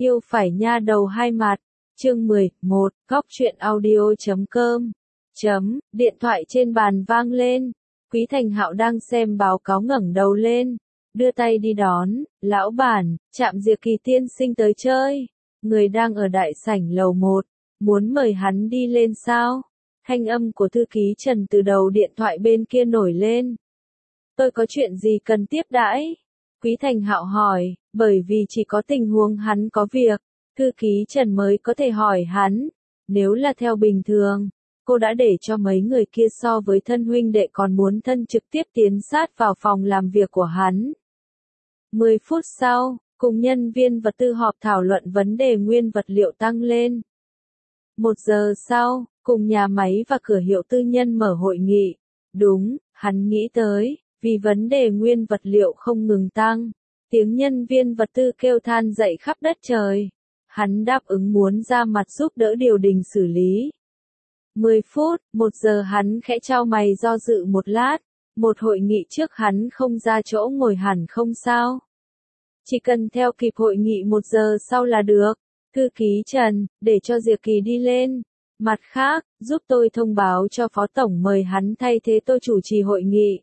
Yêu phải nha đầu hai mặt. Chương 11, Góc truyện audio.com. Điện thoại trên bàn vang lên. Quý Thành Hạo đang xem báo cáo ngẩng đầu lên, đưa tay đi đón. Lão bản, Trạm Diệp Kỳ tiên sinh tới chơi. Người đang ở đại sảnh lầu 1, muốn mời hắn đi lên sao? Thanh âm của thư ký Trần từ đầu điện thoại bên kia nổi lên. Tôi có chuyện gì cần tiếp đãi? Quý Thành Hạo hỏi, bởi vì chỉ có tình huống hắn có việc, thư ký Trần mới có thể hỏi hắn. Nếu là theo bình thường, cô đã để cho mấy người kia so với thân huynh đệ còn muốn thân trực tiếp tiến sát vào phòng làm việc của hắn. 10 phút sau, cùng nhân viên vật tư họp thảo luận vấn đề nguyên vật liệu tăng lên. 1 giờ sau, cùng nhà máy và cửa hiệu tư nhân mở hội nghị. Đúng, hắn nghĩ tới, vì vấn đề nguyên vật liệu không ngừng tăng, tiếng nhân viên vật tư kêu than dậy khắp đất trời. Hắn đáp ứng muốn ra mặt giúp đỡ điều đình xử lý. 10 phút, 1 giờ hắn khẽ chau mày do dự một lát. Một hội nghị trước hắn không ra chỗ ngồi hẳn không sao. Chỉ cần theo kịp hội nghị 1 giờ sau là được. Thư ký Trần, để cho Diệp Kỳ đi lên. Mặt khác, giúp tôi thông báo cho Phó Tổng mời hắn thay thế tôi chủ trì hội nghị.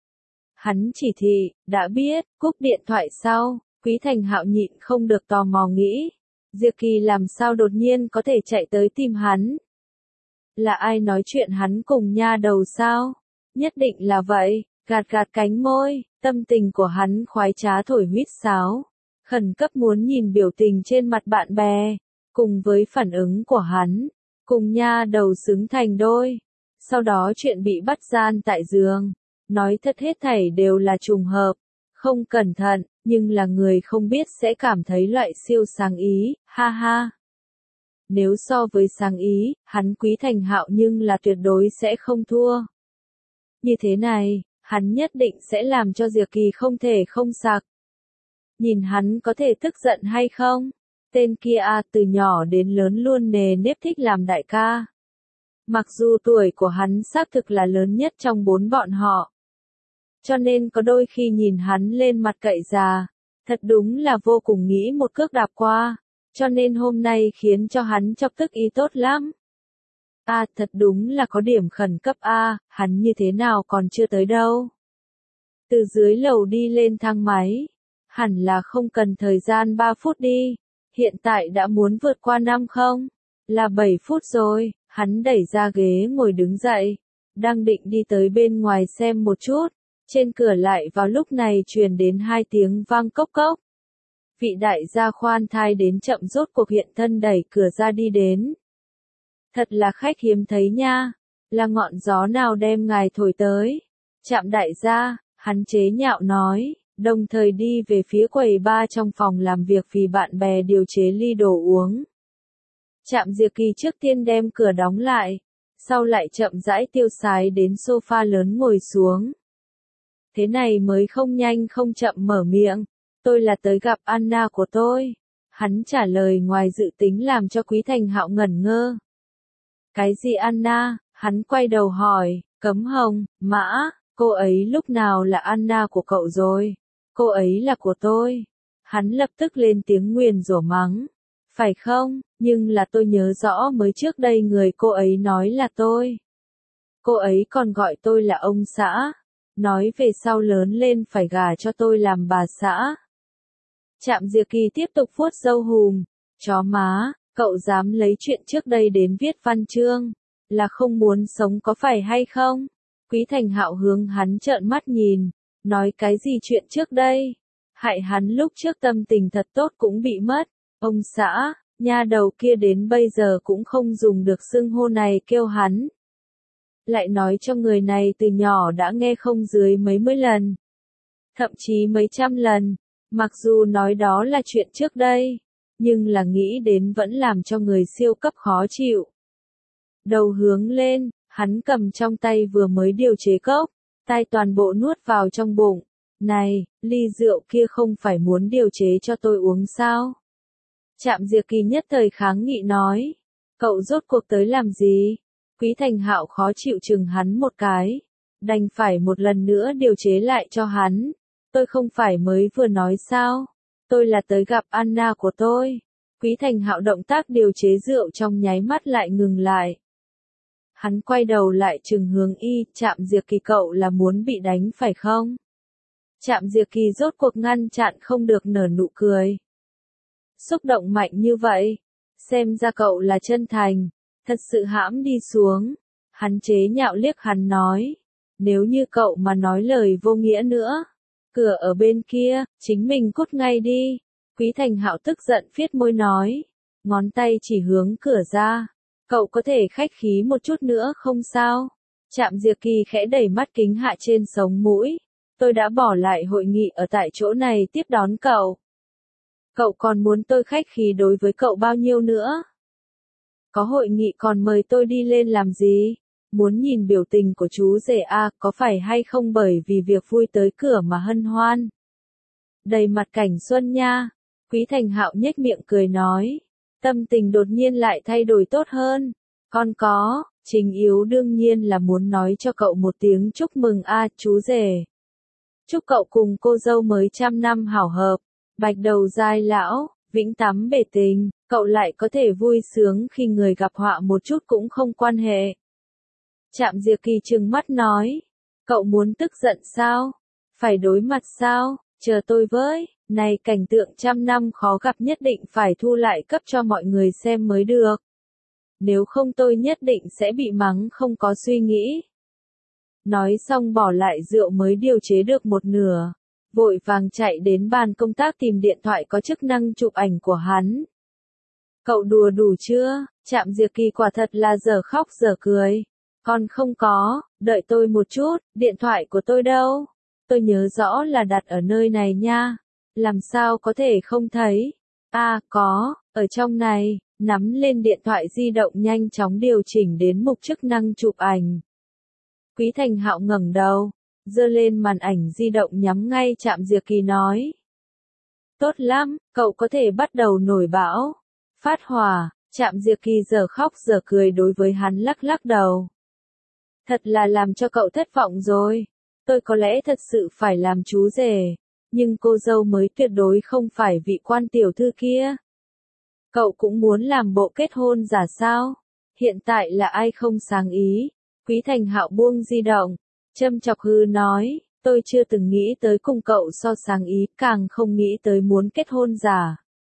Hắn chỉ thị, đã biết, cúp điện thoại sau. Quý Thành Hạo nhịn không được tò mò nghĩ. Diệp Kỳ làm sao đột nhiên có thể chạy tới tìm hắn? Là ai nói chuyện hắn cùng nha đầu sao? Nhất định là vậy. Gạt gạt cánh môi, tâm tình của hắn khoái trá thổi huýt sáo. Khẩn cấp muốn nhìn biểu tình trên mặt bạn bè, cùng với phản ứng của hắn, cùng nha đầu xứng thành đôi. Sau đó chuyện bị bắt gian tại giường, nói thật hết thảy đều là trùng hợp, không cẩn thận, nhưng là người không biết sẽ cảm thấy loại siêu sáng ý, ha ha. Nếu so với sáng ý, hắn Quý Thành Hạo nhưng là tuyệt đối sẽ không thua. Như thế này, hắn nhất định sẽ làm cho Diệp Kỳ không thể không sặc. Nhìn hắn có thể tức giận hay không? Tên kia từ nhỏ đến lớn luôn nề nếp thích làm đại ca. Mặc dù tuổi của hắn xác thực là lớn nhất trong 4 bọn họ. Cho nên có đôi khi nhìn hắn lên mặt cậy già, thật đúng là vô cùng nghĩ một cước đạp qua. Cho nên hôm nay khiến cho hắn chọc tức ý tốt lắm. Thật đúng là có điểm khẩn cấp hắn như thế nào còn chưa tới đâu. Từ dưới lầu đi lên thang máy. Hẳn là không cần thời gian 3 phút đi. Hiện tại đã muốn vượt qua 5 không? Là 7 phút rồi. Hắn đẩy ra ghế ngồi đứng dậy. Đang định đi tới bên ngoài xem một chút. Trên cửa lại vào lúc này truyền đến 2 tiếng vang cốc cốc. Vị đại gia khoan thai đến chậm rốt cuộc hiện thân đẩy cửa ra đi đến. Thật là khách hiếm thấy nha. Là ngọn gió nào đem ngài thổi tới? Trạm đại gia, hắn chế nhạo nói. Đồng thời đi về phía quầy bar trong phòng làm việc vì bạn bè điều chế ly đồ uống. Trạm Diệp Kỳ trước tiên đem cửa đóng lại, sau lại chậm rãi tiêu sái đến sofa lớn ngồi xuống. Thế này mới không nhanh không chậm mở miệng, tôi là tới gặp Anna của tôi. Hắn trả lời ngoài dự tính làm cho Quý Thành Hạo ngẩn ngơ. Cái gì Anna? Hắn quay đầu hỏi, Cấm Hồng, Mã, cô ấy lúc nào là Anna của cậu rồi? Cô ấy là của tôi. Hắn lập tức lên tiếng nguyền rủa mắng. Phải không, nhưng là tôi nhớ rõ mới trước đây người cô ấy nói là tôi. Cô ấy còn gọi tôi là ông xã. Nói về sau lớn lên phải gả cho tôi làm bà xã. Trạm Diệp Kỳ tiếp tục vuốt râu hùm. Chó má, cậu dám lấy chuyện trước đây đến viết văn chương. Là không muốn sống có phải hay không? Quý Thành Hạo hướng hắn trợn mắt nhìn. Nói cái gì chuyện trước đây? Hại hắn lúc trước tâm tình thật tốt cũng bị mất. Ông xã, nha đầu kia đến bây giờ cũng không dùng được xưng hô này kêu hắn. Lại nói cho người này từ nhỏ đã nghe không dưới mấy mươi lần. Thậm chí mấy trăm lần. Mặc dù nói đó là chuyện trước đây. Nhưng là nghĩ đến vẫn làm cho người siêu cấp khó chịu. Đầu hướng lên, hắn cầm trong tay vừa mới điều chế cốc. Tai toàn bộ nuốt vào trong bụng. Này, ly rượu kia không phải muốn điều chế cho tôi uống sao? Trạm Diệp Kỳ nhất thời kháng nghị nói. Cậu rốt cuộc tới làm gì? Quý Thành Hạo khó chịu chừng hắn một cái. Đành phải một lần nữa điều chế lại cho hắn. Tôi không phải mới vừa nói sao? Tôi là tới gặp Anna của tôi. Quý Thành Hạo động tác điều chế rượu trong nháy mắt lại ngừng lại. Hắn quay đầu lại trừng hướng y, Trạm Diệp Kỳ cậu là muốn bị đánh phải không? Trạm Diệp Kỳ rốt cuộc ngăn chặn không được nở nụ cười. Xúc động mạnh như vậy, xem ra cậu là chân thành, thật sự hãm đi xuống. Hắn chế nhạo liếc hắn nói, nếu như cậu mà nói lời vô nghĩa nữa, cửa ở bên kia, chính mình cút ngay đi. Quý Thành Hạo tức giận phiết môi nói, ngón tay chỉ hướng cửa ra, cậu có thể khách khí một chút nữa không sao? Trạm Diệp Kỳ khẽ đẩy mắt kính hạ trên sống mũi, tôi đã bỏ lại hội nghị ở tại chỗ này tiếp đón cậu. Cậu còn muốn tôi khách khí đối với cậu bao nhiêu nữa? Có hội nghị còn mời tôi đi lên làm gì? Muốn nhìn biểu tình của chú rể à, có phải hay không bởi vì việc vui tới cửa mà hân hoan? Đầy mặt cảnh xuân nha. Quý Thành Hạo nhếch miệng cười nói, tâm tình đột nhiên lại thay đổi tốt hơn. Con có, Trình Yếu đương nhiên là muốn nói cho cậu một tiếng chúc mừng a chú rể. Chúc cậu cùng cô dâu mới 100 năm hảo hợp, bạch đầu giai lão, vĩnh tắm bể tình, cậu lại có thể vui sướng khi người gặp họa một chút cũng không quan hệ. Trạm Diệp Kỳ trừng mắt nói, cậu muốn tức giận sao? Phải đối mặt sao? Chờ tôi với, này cảnh tượng 100 năm khó gặp nhất định phải thu lại cấp cho mọi người xem mới được. Nếu không tôi nhất định sẽ bị mắng không có suy nghĩ. Nói xong bỏ lại rượu mới điều chế được một nửa, vội vàng chạy đến bàn công tác tìm điện thoại có chức năng chụp ảnh của hắn. Cậu đùa đủ chưa? Trạm Diệp Kỳ quả thật là dở khóc dở cười. Còn không có, đợi tôi một chút, điện thoại của tôi đâu? Tôi nhớ rõ là đặt ở nơi này nha. Làm sao có thể không thấy? À, có, ở trong này. Nắm lên điện thoại di động nhanh chóng điều chỉnh đến mục chức năng chụp ảnh. Quý Thành Hạo ngẩng đầu, giơ lên màn ảnh di động nhắm ngay Trạm Diệp Kỳ nói. Tốt lắm, cậu có thể bắt đầu nổi bão. Phát hỏa, Trạm Diệp Kỳ giờ khóc giờ cười đối với hắn lắc lắc đầu. Thật là làm cho cậu thất vọng rồi. Tôi có lẽ thật sự phải làm chú rể, nhưng cô dâu mới tuyệt đối không phải vị quan tiểu thư kia. Cậu cũng muốn làm bộ kết hôn giả sao? Hiện tại là ai không sáng ý? Quý Thành Hạo buông di động, châm chọc hư nói, tôi chưa từng nghĩ tới cùng cậu so sáng ý, càng không nghĩ tới muốn kết hôn giả.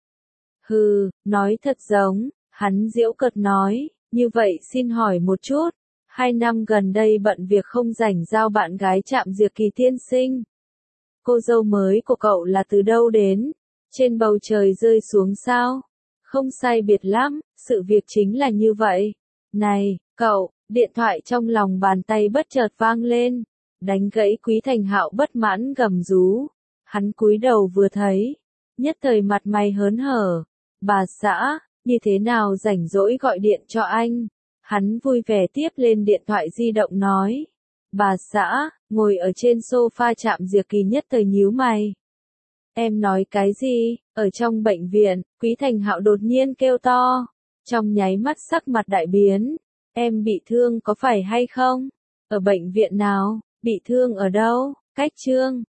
Hừ, nói thật giống, hắn giễu cợt nói, như vậy xin hỏi một chút, 2 năm gần đây bận việc không rảnh giao bạn gái Trạm Diệp Kỳ tiên sinh. Cô dâu mới của cậu là từ đâu đến? Trên bầu trời rơi xuống sao? Không sai biệt lắm, sự việc chính là như vậy. Này, cậu, điện thoại trong lòng bàn tay bất chợt vang lên, đánh gãy Quý Thành Hạo bất mãn gầm rú. Hắn cúi đầu vừa thấy, nhất thời mặt mày hớn hở. Bà xã, như thế nào rảnh rỗi gọi điện cho anh? Hắn vui vẻ tiếp lên điện thoại di động nói. Bà xã, ngồi ở trên sofa Trạm Diệp Kỳ nhất thời nhíu mày. Em nói cái gì? Ở trong bệnh viện, Quý Thành Hạo đột nhiên kêu to. Trong nháy mắt sắc mặt đại biến. Em bị thương có phải hay không? Ở bệnh viện nào? Bị thương ở đâu? Cách Trương.